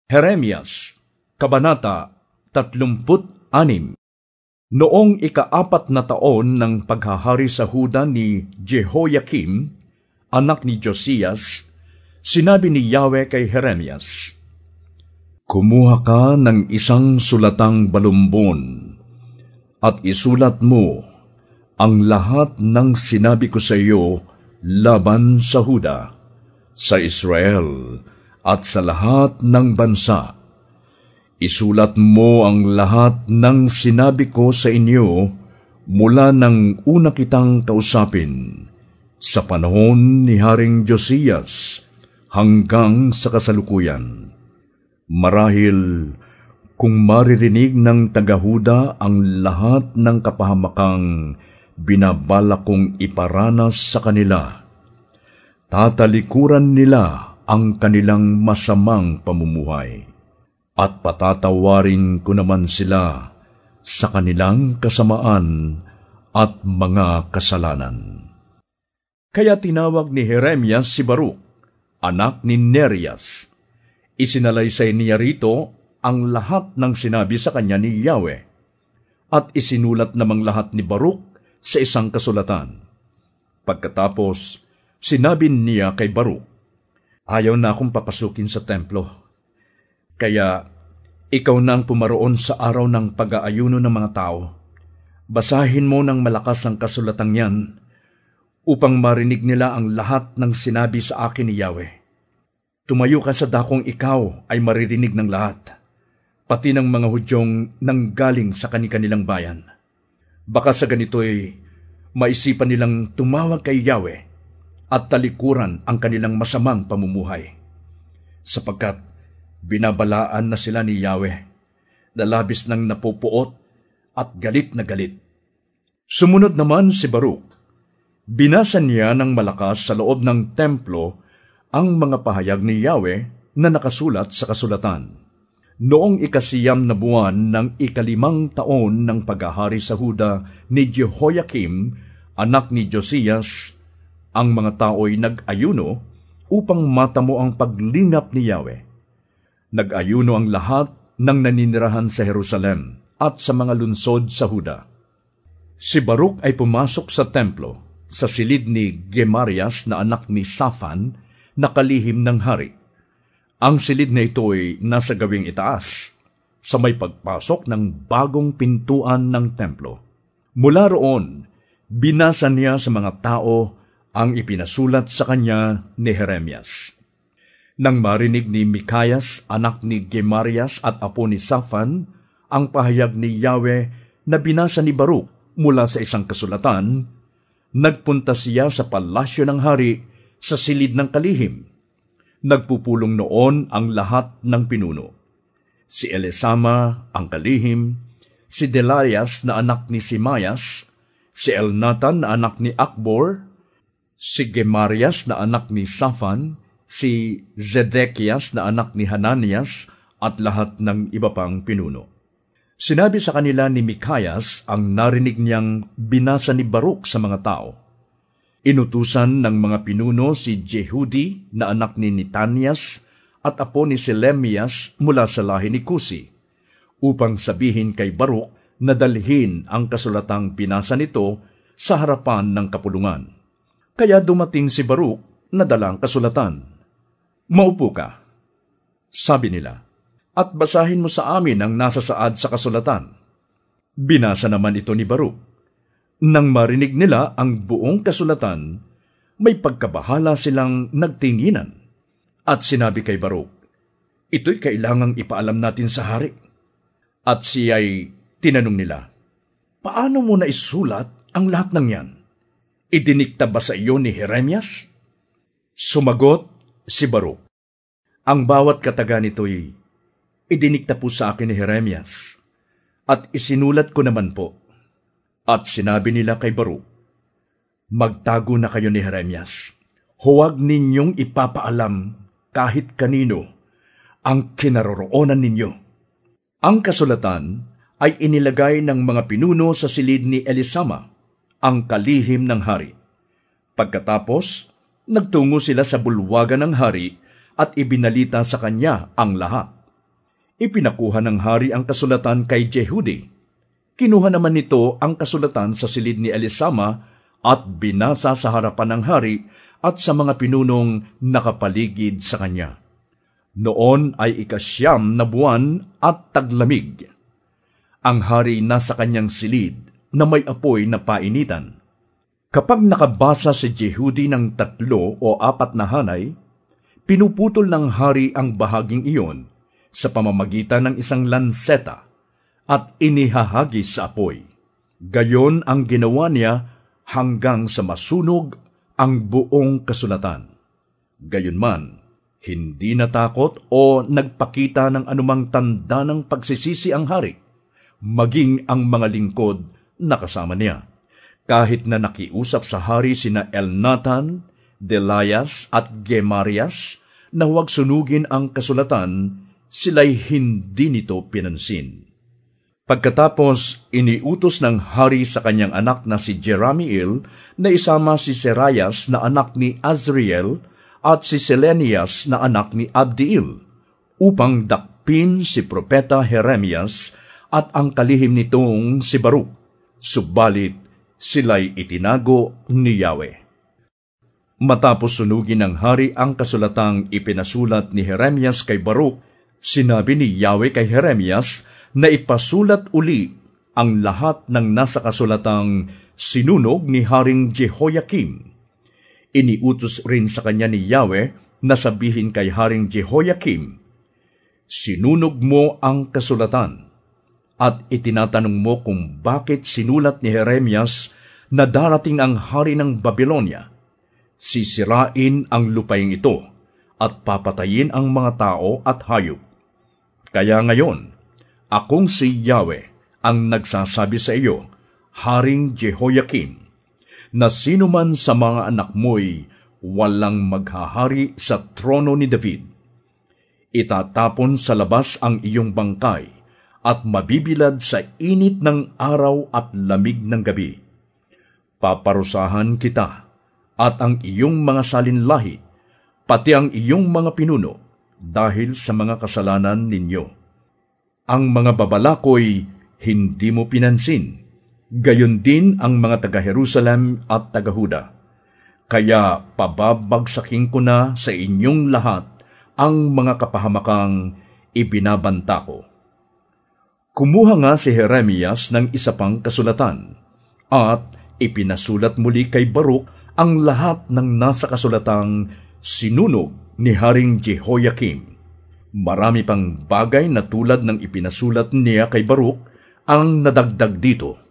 Jeremias, Kabanata 36. Noong ika-4 na taon ng paghahari sa Huda ni Jehoiakim, anak ni Josias, sinabi ni Yahweh kay Jeremias, "Kumuha ka ng isang sulatang balumbon at isulat mo ang lahat ng sinabi ko sa iyo laban sa Huda, sa Israel, at sa lahat ng bansa. Isulat mo ang lahat ng sinabi ko sa inyo mula nang una kitang kausapin, sa panahon ni Haring Josias hanggang sa kasalukuyan. Marahil kung maririnig ng taga-Huda ang lahat ng kapahamakang binabala kong iparanas sa kanila, tatalikuran nila ang kanilang masamang pamumuhay, at patatawarin ko naman sila sa kanilang kasamaan at mga kasalanan." Kaya tinawag ni Jeremias si Baruk, anak ni Nerias. Isinalaysay niya rito ang lahat ng sinabi sa kanya ni Yahweh, at isinulat namang lahat ni Baruk sa isang kasulatan. Pagkatapos, sinabi niya kay Baruk, "Ayaw na akong papasukin sa templo. Kaya ikaw na ang pumaroon sa araw ng pag-aayuno ng mga tao. Basahin mo ng malakas ang kasulatang yan upang marinig nila ang lahat ng sinabi sa akin ni Yahweh. Tumayo ka sa dakong ikaw ay maririnig ng lahat, pati ng mga Hudyong nanggaling sa kani-kanilang bayan. Baka sa ganito'y maisipan nilang tumawag kay Yahweh at talikuran ang kanilang masamang pamumuhay, sapagkat binabalaan na sila ni Yahweh, na labis ng napupuot at galit na galit." Sumunod naman si Baruk. Binasa niya ng malakas sa loob ng templo ang mga pahayag ni Yahweh na nakasulat sa kasulatan. Noong ika-9 na buwan ng ika-5 taon ng paghahari sa Huda ni Jehoiakim, anak ni Josias, ang mga tao'y nag-ayuno upang matamo ang paglingap ni Yahweh. Nag-ayuno ang lahat ng naninirahan sa Jerusalem at sa mga lunsod sa Huda. Si Baruk ay pumasok sa templo sa silid ni Gemarias na anak ni Safan, na kalihim ng hari. Ang silid na ito ay nasa gawing itaas, sa may pagpasok ng bagong pintuan ng templo. Mula roon, binasa niya sa mga tao ang ipinasulat sa kanya ni Jeremias. Nang marinig ni Mikayas, anak ni Gemarias at apo ni Safan, ang pahayag ni Yahweh na binasa ni Baruk mula sa isang kasulatan, nagpunta siya sa palasyo ng hari sa silid ng kalihim. Nagpupulong noon ang lahat ng pinuno. Si Elisama, ang kalihim, si Delaias na anak ni Simayas, si Elnatan na anak ni Akbor, si Gemarias na anak ni Safan, si Zedekias na anak ni Hananias, at lahat ng iba pang pinuno. Sinabi sa kanila ni Mikayas ang narinig niyang binasa ni Baruk sa mga tao. Inutusan ng mga pinuno si Jehudi na anak ni Netanias at apo ni Selemias mula sa lahi ni Kusi, upang sabihin kay Baruk na dalhin ang kasulatang binasa nito sa harapan ng kapulungan. Kaya dumating si Baruk na dalang kasulatan. "Maupo ka," sabi nila, "at basahin mo sa amin ang nasa saad sa kasulatan." Binasa naman ito ni Baruk. Nang marinig nila ang buong kasulatan, may pagkabahala silang nagtinginan. At sinabi kay Baruk, "Ito'y kailangang ipaalam natin sa hari." At siya'y tinanong nila, "Paano mo na isulat ang lahat ng yan? Idinikta ba sa iyo ni Jeremias?" Sumagot si Baruk, "Ang bawat kataga nito'y idinikta po sa akin ni Jeremias, at isinulat ko naman po." At sinabi nila kay Baruk, "Magtago na kayo ni Jeremias. Huwag ninyong ipapaalam kahit kanino ang kinaroroonan ninyo." Ang kasulatan ay inilagay ng mga pinuno sa silid ni Elisama, ang kalihim ng hari. Pagkatapos, nagtungo sila sa bulwagan ng hari at ibinalita sa kanya ang lahat. Ipinakuha ng hari ang kasulatan kay Jehudi. Kinuha naman nito ang kasulatan sa silid ni Elisama at binasa sa harapan ng hari at sa mga pinunong nakapaligid sa kanya. Noon ay 9 na buwan at taglamig. Ang hari nasa kanyang silid na may apoy na painitan. Kapag nakabasa si Jehudi ng 3 o 4 na hanay, pinuputol ng hari ang bahaging iyon sa pamamagitan ng isang lanseta at inihahagis sa apoy. Gayon ang ginawa niya hanggang sa masunog ang buong kasulatan. Gayunman, hindi natakot o nagpakita ng anumang tanda ng pagsisisi ang hari, maging ang mga lingkod na kasama niya. Kahit na nakiusap sa hari sina Elnatan, Delaias at Gemarias na huwag sunugin ang kasulatan, sila'y hindi nito pinansin. Pagkatapos, iniutos ng hari sa kanyang anak na si Jeramiel na isama si Seraias na anak ni Azriel at si Selenias na anak ni Abdiel upang dakpin si propeta Jeremias at ang kalihim nitong si Baruk. Subalit, sila'y itinago ni Yahweh. Matapos sunugin ng hari ang kasulatang ipinasulat ni Jeremias kay Baruk, sinabi ni Yahweh kay Jeremias na ipasulat uli ang lahat ng nasa kasulatang sinunog ni Haring Jehoiakim. Iniutos rin sa kanya ni Yahweh na sabihin kay Haring Jehoiakim, sinunog mo ang kasulatan at itinatanong mo kung bakit sinulat ni Jeremias na darating ang hari ng Babylonia. Sisirain ang lupaing ito at papatayin ang mga tao at hayop. Kaya ngayon, akong si Yahweh ang nagsasabi sa iyo, Haring Jehoiakim, na sino man sa mga anak mo'y walang maghahari sa trono ni David. Itatapon sa labas ang iyong bangkay at mabibilad sa init ng araw at lamig ng gabi. Paparusahan kita at ang iyong mga salinlahi, pati ang iyong mga pinuno, dahil sa mga kasalanan ninyo. Ang mga babalako'y hindi mo pinansin, gayon din ang mga taga-Jerusalem at taga-Huda. Kaya pababagsakin ko na sa inyong lahat ang mga kapahamakang ibinabanta ko. Kumuha nga si Jeremias ng isa pang kasulatan, at ipinasulat muli kay Baruk ang lahat ng nasa kasulatang sinunog ni Haring Jehoiakim. Marami pang bagay na tulad ng ipinasulat niya kay Baruk ang nadagdag dito.